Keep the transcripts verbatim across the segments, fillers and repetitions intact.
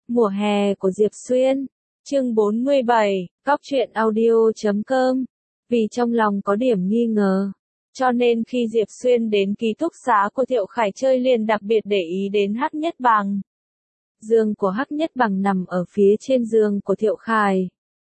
Mùa hè của Diệp Xuyên, chương bốn mươi bảy, cóc truyện audio chấm com. Vì trong lòng có điểm nghi ngờ, cho nên khi Diệp Xuyên đến ký túc xá của Thiệu Khải chơi liền đặc biệt để ý đến Hắc Nhất Bằng. Giường của Hắc Nhất Bằng nằm ở phía trên giường của Thiệu Khải.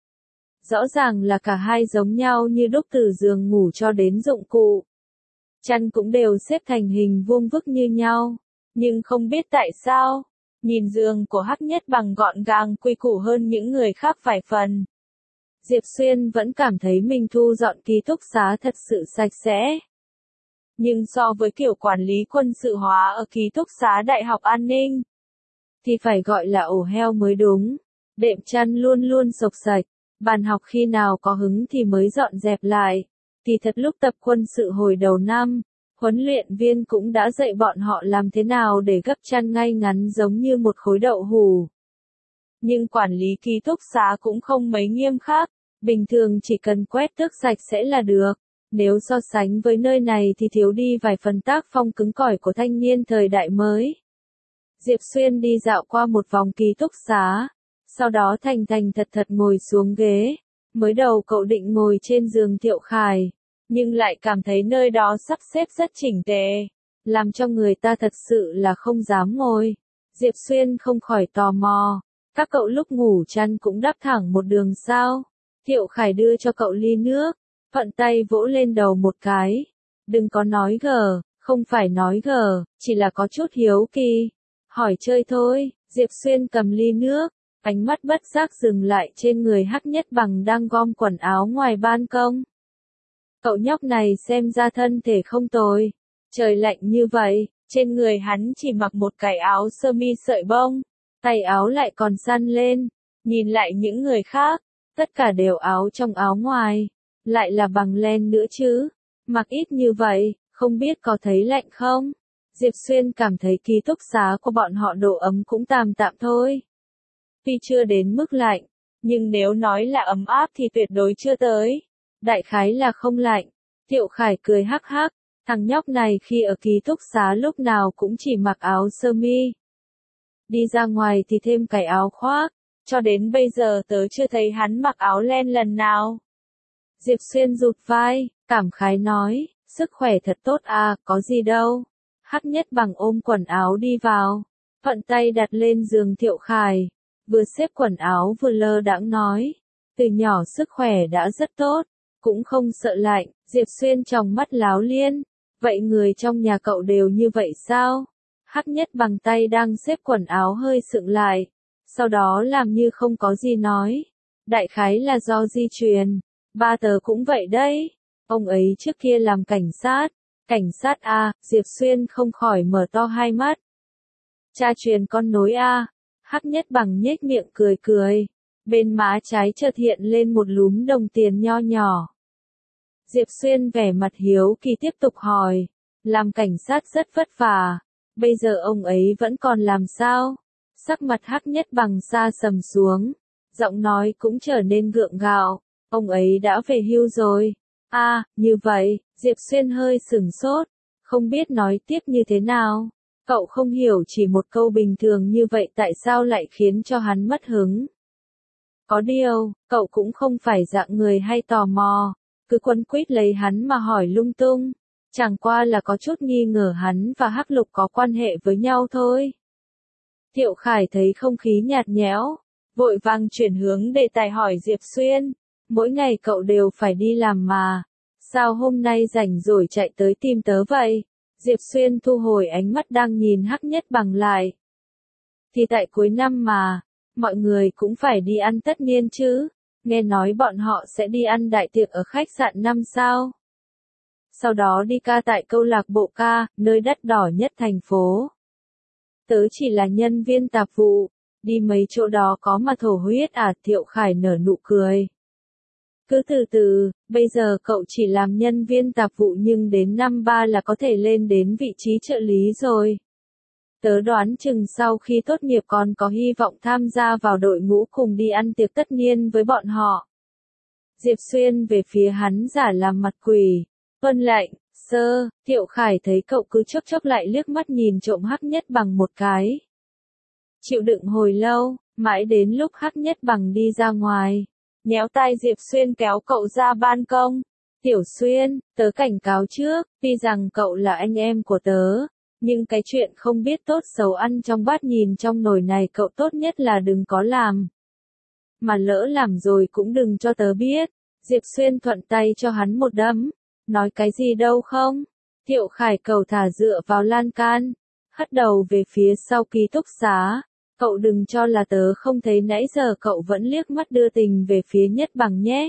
Rõ ràng là cả hai giống nhau như đúc, từ giường ngủ cho đến dụng cụ. Chăn cũng đều xếp thành hình vuông vức như nhau, nhưng không biết tại sao, nhìn giường của Hắc Nhất Bằng gọn gàng quy củ hơn những người khác vài phần. Diệp Xuyên vẫn cảm thấy mình thu dọn ký túc xá thật sự sạch sẽ. Nhưng so với kiểu quản lý quân sự hóa ở ký túc xá Đại học An ninh, thì phải gọi là ổ heo mới đúng. Đệm chăn luôn luôn xộc xạch, bàn học khi nào có hứng thì mới dọn dẹp lại. Kỳ thật lúc tập quân sự hồi đầu năm, huấn luyện viên cũng đã dạy bọn họ làm thế nào để gấp chăn ngay ngắn giống như một khối đậu hủ. Nhưng quản lý ký túc xá cũng không mấy nghiêm khắc, bình thường chỉ cần quét tước sạch sẽ là được. Nếu so sánh với nơi này thì thiếu đi vài phần tác phong cứng cỏi của thanh niên thời đại mới. Diệp Xuyên đi dạo qua một vòng ký túc xá, sau đó thành thành thật thật ngồi xuống ghế. Mới đầu cậu định ngồi trên giường Thiệu Khải, nhưng lại cảm thấy nơi đó sắp xếp rất chỉnh tề, làm cho người ta thật sự là không dám ngồi. Diệp Xuyên không khỏi tò mò, các cậu lúc ngủ chăn cũng đắp thẳng một đường sao? Thiệu Khải đưa cho cậu ly nước, thuận tay vỗ lên đầu một cái. Đừng có nói gờ, không phải nói gờ, chỉ là có chút hiếu kỳ. Hỏi chơi thôi. Diệp Xuyên cầm ly nước, ánh mắt bất giác dừng lại trên người Hắc Nhất Bằng đang gom quần áo ngoài ban công. Cậu nhóc này xem ra thân thể không tồi. Trời lạnh như vậy, trên người hắn chỉ mặc một cái áo sơ mi sợi bông, tay áo lại còn săn lên. Nhìn lại những người khác, tất cả đều áo trong áo ngoài, lại là bằng len nữa chứ. Mặc ít như vậy, không biết có thấy lạnh không? Diệp Xuyên cảm thấy ký túc xá của bọn họ độ ấm cũng tạm tạm thôi. Tuy chưa đến mức lạnh, nhưng nếu nói là ấm áp thì tuyệt đối chưa tới. Đại khái là không lạnh. Thiệu Khải cười hắc hắc, thằng nhóc này khi ở ký túc xá lúc nào cũng chỉ mặc áo sơ mi. Đi ra ngoài thì thêm cái áo khoác, cho đến bây giờ tớ chưa thấy hắn mặc áo len lần nào. Diệp Xuyên rụt vai, cảm khái nói, sức khỏe thật tốt à, có gì đâu. Hắc Nhất Bằng ôm quần áo đi vào, thuận tay đặt lên giường Thiệu Khải, vừa xếp quần áo vừa lơ đãng nói, từ nhỏ sức khỏe đã rất tốt, cũng không sợ lạnh. Diệp Xuyên tròng mắt láo liên, vậy người trong nhà cậu đều như vậy sao? Hắc Nhất Bằng tay đang xếp quần áo hơi sượng lại, sau đó làm như không có gì nói, đại khái là do di truyền, ba tớ cũng vậy đấy, ông ấy trước kia làm cảnh sát. Cảnh sát a, Diệp Xuyên không khỏi mở to hai mắt. Cha truyền con nối a. Hắc Nhất Bằng nhếch miệng cười cười, bên má trái chợt hiện lên một lúm đồng tiền nho nhỏ. Diệp Xuyên vẻ mặt hiếu kỳ tiếp tục hỏi, làm cảnh sát rất vất vả, bây giờ ông ấy vẫn còn làm sao? Sắc mặt Hắc Nhất Bằng xa sầm xuống, giọng nói cũng trở nên gượng gạo, ông ấy đã về hưu rồi. A, à, như vậy. Diệp Xuyên hơi sửng sốt, không biết nói tiếp như thế nào. Cậu không hiểu chỉ một câu bình thường như vậy tại sao lại khiến cho hắn mất hứng. Có điều, cậu cũng không phải dạng người hay tò mò, cứ quấn quýt lấy hắn mà hỏi lung tung. Chẳng qua là có chút nghi ngờ hắn và Hắc Lục có quan hệ với nhau thôi. Thiệu Khải thấy không khí nhạt nhẽo, vội vàng chuyển hướng đề tài hỏi Diệp Xuyên, mỗi ngày cậu đều phải đi làm mà. Sao hôm nay rảnh rồi chạy tới tìm tớ vậy? Diệp Xuyên thu hồi ánh mắt đang nhìn Hắc Nhất Bằng lại. Thì tại cuối năm mà, mọi người cũng phải đi ăn tất niên chứ, nghe nói bọn họ sẽ đi ăn đại tiệc ở khách sạn năm sao. Sau đó đi ca tại câu lạc bộ ca, nơi đắt đỏ nhất thành phố. Tớ chỉ là nhân viên tạp vụ, đi mấy chỗ đó có mà thổ huyết à? Thiệu Khải nở nụ cười. Cứ từ từ, bây giờ cậu chỉ làm nhân viên tạp vụ nhưng đến năm ba là có thể lên đến vị trí trợ lý rồi. Tớ đoán chừng sau khi tốt nghiệp còn có hy vọng tham gia vào đội ngũ cùng đi ăn tiệc tất niên với bọn họ. Diệp Xuyên về phía hắn giả làm mặt quỷ. Tuân lệnh, sơ. Thiệu Khải thấy cậu cứ chốc chốc lại liếc mắt nhìn trộm Hắc Nhất Bằng một cái. Chịu đựng hồi lâu, Mãi đến lúc Hắc Nhất Bằng đi ra ngoài, nhéo tay Diệp Xuyên kéo cậu ra ban công. Tiểu Xuyên, tớ cảnh cáo trước, tuy rằng cậu là anh em của tớ, nhưng cái chuyện không biết tốt xấu ăn trong bát nhìn trong nồi này cậu tốt nhất là đừng có làm. Mà lỡ làm rồi cũng đừng cho tớ biết. Diệp Xuyên thuận tay cho hắn một đấm. Nói cái gì đâu không? Thiệu Khải cầu thả dựa vào lan can, hất đầu về phía sau ký túc xá. Cậu đừng cho là tớ không thấy nãy giờ cậu vẫn liếc mắt đưa tình về phía Nhất Bằng nhé.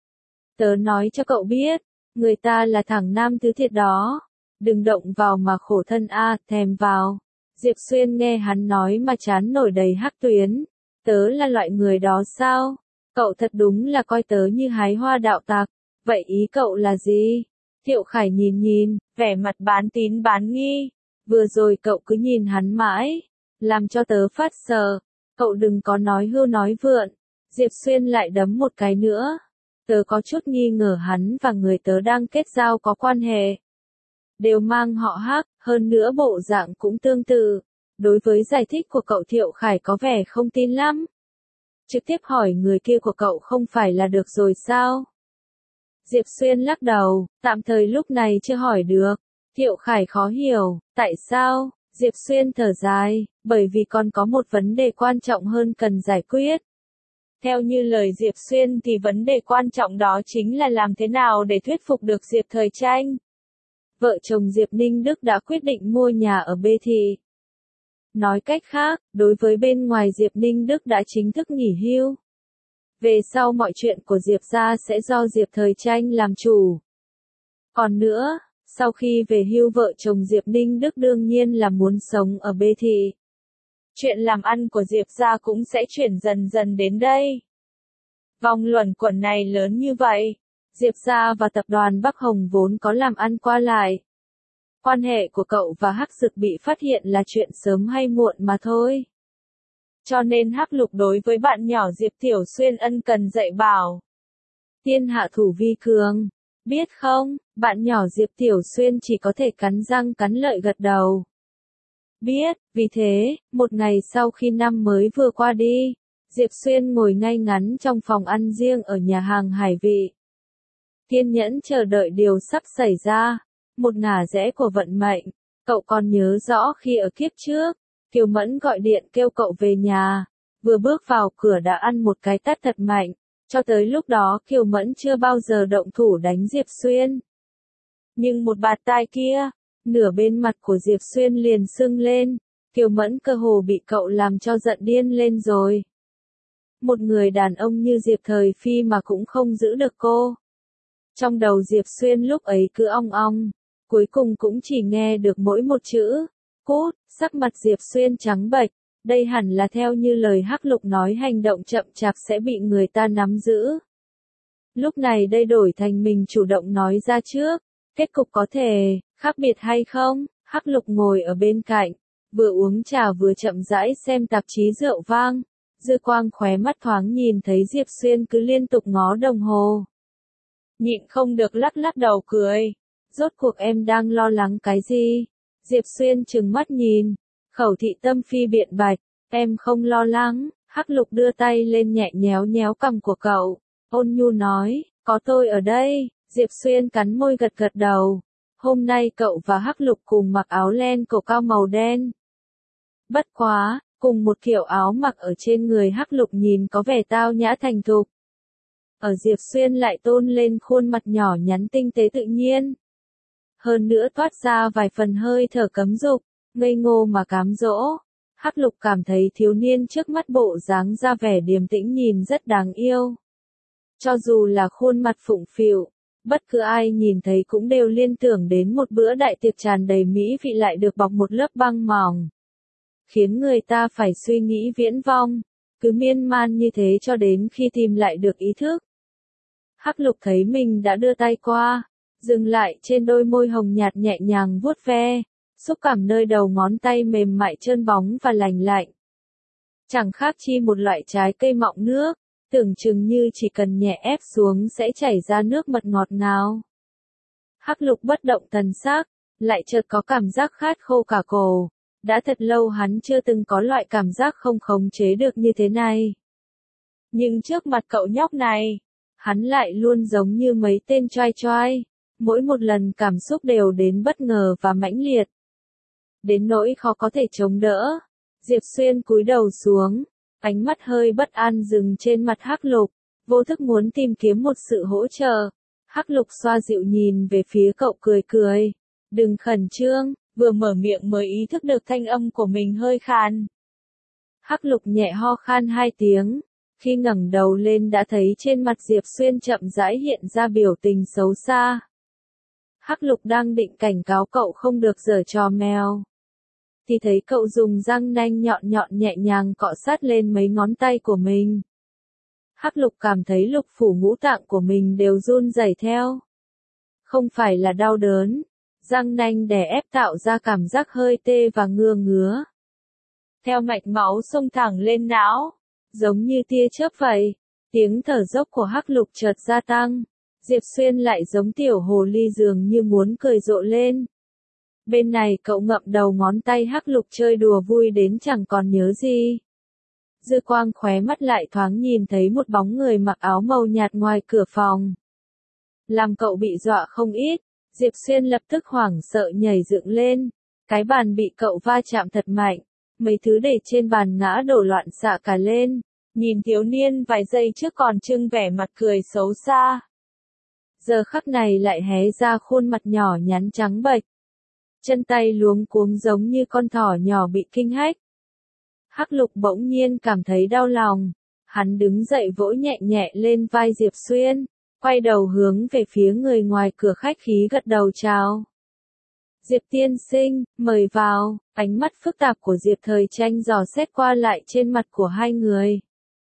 Tớ nói cho cậu biết, người ta là thằng nam thứ thiệt đó. Đừng động vào mà khổ thân a, thèm vào. Diệp Xuyên nghe hắn nói mà trán nổi đầy hắc tuyến. Tớ là loại người đó sao? Cậu thật đúng là coi tớ như hái hoa đạo tặc. Vậy ý cậu là gì? Thiệu Khải nhìn nhìn, vẻ mặt bán tín bán nghi. Vừa rồi cậu cứ nhìn hắn mãi, làm cho tớ phát sợ. Cậu đừng có nói hưu nói vượn. Diệp Xuyên lại đấm một cái nữa. Tớ có chút nghi ngờ hắn và người tớ đang kết giao có quan hệ. Đều mang họ Hắc, hơn nữa bộ dạng cũng tương tự. Đối với giải thích của cậu Thiệu Khải có vẻ không tin lắm. Trực tiếp hỏi người kia của cậu không phải là được rồi sao? Diệp Xuyên lắc đầu, tạm thời lúc này chưa hỏi được. Thiệu Khải khó hiểu, tại sao? Diệp Xuyên thở dài, bởi vì còn có một vấn đề quan trọng hơn cần giải quyết. Theo như lời Diệp Xuyên thì vấn đề quan trọng đó chính là làm thế nào để thuyết phục được Diệp Thời Tranh. Vợ chồng Diệp Ninh Đức đã quyết định mua nhà ở Bê Thị. Nói cách khác, đối với bên ngoài Diệp Ninh Đức đã chính thức nghỉ hưu. Về sau mọi chuyện của Diệp gia sẽ do Diệp Thời Tranh làm chủ. Còn nữa, sau khi về hưu vợ chồng Diệp Ninh Đức đương nhiên là muốn sống ở Bê Thị. Chuyện làm ăn của Diệp gia cũng sẽ chuyển dần dần đến đây. Vòng luẩn quẩn này lớn như vậy, Diệp gia và tập đoàn Bắc Hồng vốn có làm ăn qua lại. Quan hệ của cậu và Hắc Dực bị phát hiện là chuyện sớm hay muộn mà thôi. Cho nên Hắc Lục đối với bạn nhỏ Diệp Tiểu Xuyên ân cần dạy bảo. Thiên hạ thủ vi cường. Biết không, bạn nhỏ Diệp Tiểu Xuyên chỉ có thể cắn răng cắn lợi gật đầu. Biết, vì thế, một ngày sau khi năm mới vừa qua đi, Diệp Xuyên ngồi ngay ngắn trong phòng ăn riêng ở nhà hàng Hải Vị. Kiên nhẫn chờ đợi điều sắp xảy ra. Một ngả rẽ của vận mệnh. Cậu còn nhớ rõ khi ở kiếp trước, Kiều Mẫn gọi điện kêu cậu về nhà. Vừa bước vào cửa đã ăn một cái tát thật mạnh. Cho tới lúc đó Kiều Mẫn chưa bao giờ động thủ đánh Diệp Xuyên. Nhưng một bạt tai kia, nửa bên mặt của Diệp Xuyên liền sưng lên. Kiều Mẫn cơ hồ bị cậu làm cho giận điên lên rồi. Một người đàn ông như Diệp Thời Phi mà cũng không giữ được cô. Trong đầu Diệp Xuyên lúc ấy cứ ong ong. Cuối cùng cũng chỉ nghe được mỗi một chữ, cút, sắc mặt Diệp Xuyên trắng bệch, đây hẳn là theo như lời Hắc Lục nói hành động chậm chạp sẽ bị người ta nắm giữ. Lúc này đây đổi thành mình chủ động nói ra trước, kết cục có thể, khác biệt hay không, Hắc Lục ngồi ở bên cạnh, vừa uống trà vừa chậm rãi xem tạp chí rượu vang, dư quang khóe mắt thoáng nhìn thấy Diệp Xuyên cứ liên tục ngó đồng hồ. Nhịn không được lắc lắc đầu cười. Rốt cuộc em đang lo lắng cái gì? Diệp Xuyên trừng mắt nhìn. Khẩu thị tâm phi biện bạch. Em không lo lắng. Hắc Lục đưa tay lên nhẹ nhéo nhéo cằm của cậu. Ôn nhu nói, có tôi ở đây. Diệp Xuyên cắn môi gật gật đầu. Hôm nay cậu và Hắc Lục cùng mặc áo len cổ cao màu đen. Bất quá, cùng một kiểu áo mặc ở trên người Hắc Lục nhìn có vẻ tao nhã thành thục. Ở Diệp Xuyên lại tôn lên khuôn mặt nhỏ nhắn tinh tế tự nhiên. Hơn nữa toát ra vài phần hơi thở cấm dục, ngây ngô mà cám dỗ. Hắc Lục cảm thấy thiếu niên trước mắt bộ dáng ra vẻ điềm tĩnh nhìn rất đáng yêu. Cho dù là khuôn mặt phụng phịu, bất cứ ai nhìn thấy cũng đều liên tưởng đến một bữa đại tiệc tràn đầy mỹ vị lại được bọc một lớp băng mỏng. Khiến người ta phải suy nghĩ viễn vông, cứ miên man như thế cho đến khi tìm lại được ý thức. Hắc Lục thấy mình đã đưa tay qua, dừng lại trên đôi môi hồng nhạt nhẹ nhàng vuốt ve, xúc cảm nơi đầu ngón tay mềm mại trơn bóng và lành lạnh. Chẳng khác chi một loại trái cây mọng nước, tưởng chừng như chỉ cần nhẹ ép xuống sẽ chảy ra nước mật ngọt ngào. Hắc Lục bất động thần sắc, lại chợt có cảm giác khát khô cả cổ, Đã thật lâu hắn chưa từng có loại cảm giác không khống chế được như thế này. Nhưng trước mặt cậu nhóc này, hắn lại luôn giống như mấy tên choai choai, mỗi một lần cảm xúc đều đến bất ngờ và mãnh liệt. Đến nỗi khó có thể chống đỡ. Diệp Xuyên cúi đầu xuống, ánh mắt hơi bất an dừng trên mặt Hắc Lục, vô thức muốn tìm kiếm một sự hỗ trợ. Hắc Lục xoa dịu nhìn về phía cậu cười cười. Đừng khẩn trương, vừa mở miệng mới ý thức được thanh âm của mình hơi khàn. Hắc Lục nhẹ ho khan hai tiếng, khi ngẩng đầu lên đã thấy trên mặt Diệp Xuyên chậm rãi hiện ra biểu tình xấu xa. Hắc Lục đang định cảnh cáo cậu không được giở trò mèo, thì thấy cậu dùng răng nanh nhọn nhọn nhẹ nhàng cọ sát lên mấy ngón tay của mình. Hắc Lục cảm thấy lục phủ ngũ tạng của mình đều run rẩy theo. Không phải là đau đớn, răng nanh đè ép tạo ra cảm giác hơi tê và ngứa ngứa. Theo mạch máu xông thẳng lên não, giống như tia chớp vậy, tiếng thở dốc của Hắc Lục chợt gia tăng. Diệp Xuyên lại giống tiểu hồ ly dường như muốn cười rộ lên. Bên này cậu ngậm đầu ngón tay Hắc Lục chơi đùa vui đến chẳng còn nhớ gì. Dư quang khóe mắt lại thoáng nhìn thấy một bóng người mặc áo màu nhạt ngoài cửa phòng. Làm cậu bị dọa không ít, Diệp Xuyên lập tức hoảng sợ nhảy dựng lên. Cái bàn bị cậu va chạm thật mạnh, mấy thứ để trên bàn ngã đổ loạn xạ cả lên. Nhìn thiếu niên vài giây trước còn trưng vẻ mặt cười xấu xa, giờ khắc này lại hé ra khuôn mặt nhỏ nhắn trắng bệch. Chân tay luống cuống giống như con thỏ nhỏ bị kinh hách. Hắc Lục bỗng nhiên cảm thấy đau lòng. Hắn đứng dậy vỗ nhẹ nhẹ lên vai Diệp Xuyên, quay đầu hướng về phía người ngoài cửa khách khí gật đầu chào. Diệp tiên sinh, mời vào. Ánh mắt phức tạp của Diệp Thời Tranh dò xét qua lại trên mặt của hai người.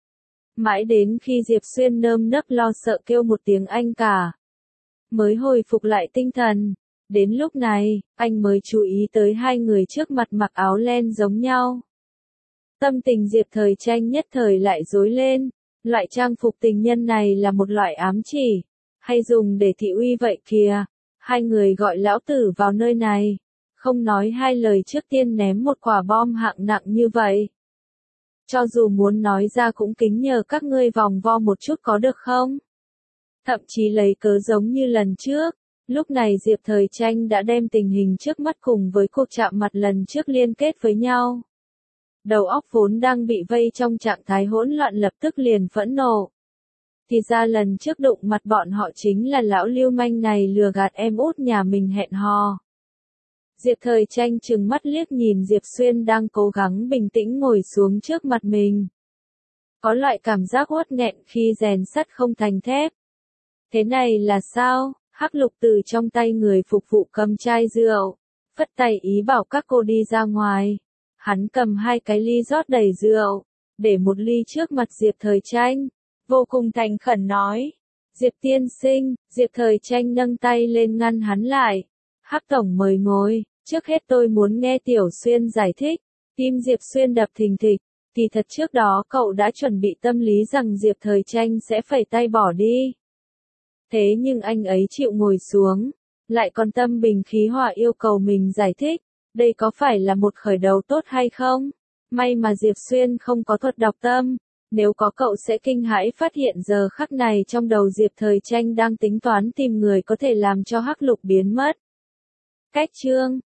Mãi đến khi Diệp Xuyên nơm nớp lo sợ kêu một tiếng anh cả, mới hồi phục lại tinh thần. Đến lúc này, anh mới chú ý tới hai người trước mặt mặc áo len giống nhau. Tâm tình Diệp Thời Tranh nhất thời lại rối lên. Loại trang phục tình nhân này là một loại ám chỉ, hay dùng để thị uy vậy kìa. Hai người gọi lão tử vào nơi này, không nói hai lời trước tiên ném một quả bom hạng nặng như vậy. Cho dù muốn nói ra cũng kính nhờ các ngươi vòng vo một chút có được không? Thậm chí lấy cớ giống như lần trước. Lúc này Diệp Thời Tranh đã đem tình hình trước mắt cùng với cuộc chạm mặt lần trước liên kết với nhau. Đầu óc vốn đang bị vây trong trạng thái hỗn loạn lập tức liền phẫn nộ. Thì ra lần trước đụng mặt bọn họ chính là lão lưu manh này lừa gạt em út nhà mình hẹn hò. Diệp Thời Tranh trừng mắt liếc nhìn Diệp Xuyên đang cố gắng bình tĩnh ngồi xuống trước mặt mình. Có loại cảm giác uất nghẹn khi rèn sắt không thành thép. Thế này là sao? Hắc Lục từ trong tay người phục vụ cầm chai rượu, phất tay ý bảo các cô đi ra ngoài. Hắn cầm hai cái ly rót đầy rượu, để một ly trước mặt Diệp Thời Tranh, vô cùng thành khẩn nói. Diệp tiên sinh. Diệp Thời Tranh nâng tay lên ngăn hắn lại. Hắc tổng mời ngồi, trước hết tôi muốn nghe Tiểu Xuyên giải thích. Tim Diệp Xuyên đập thình thịch, thì thật trước đó cậu đã chuẩn bị tâm lý rằng Diệp Thời Tranh sẽ phẩy tay bỏ đi. Thế nhưng anh ấy chịu ngồi xuống, lại còn tâm bình khí hòa yêu cầu mình giải thích. Đây có phải là một khởi đầu tốt hay không? May mà Diệp Xuyên không có thuật đọc tâm. Nếu có cậu sẽ kinh hãi phát hiện giờ khắc này trong đầu Diệp Thời Tranh đang tính toán tìm người có thể làm cho Hắc Lục biến mất. Cách chương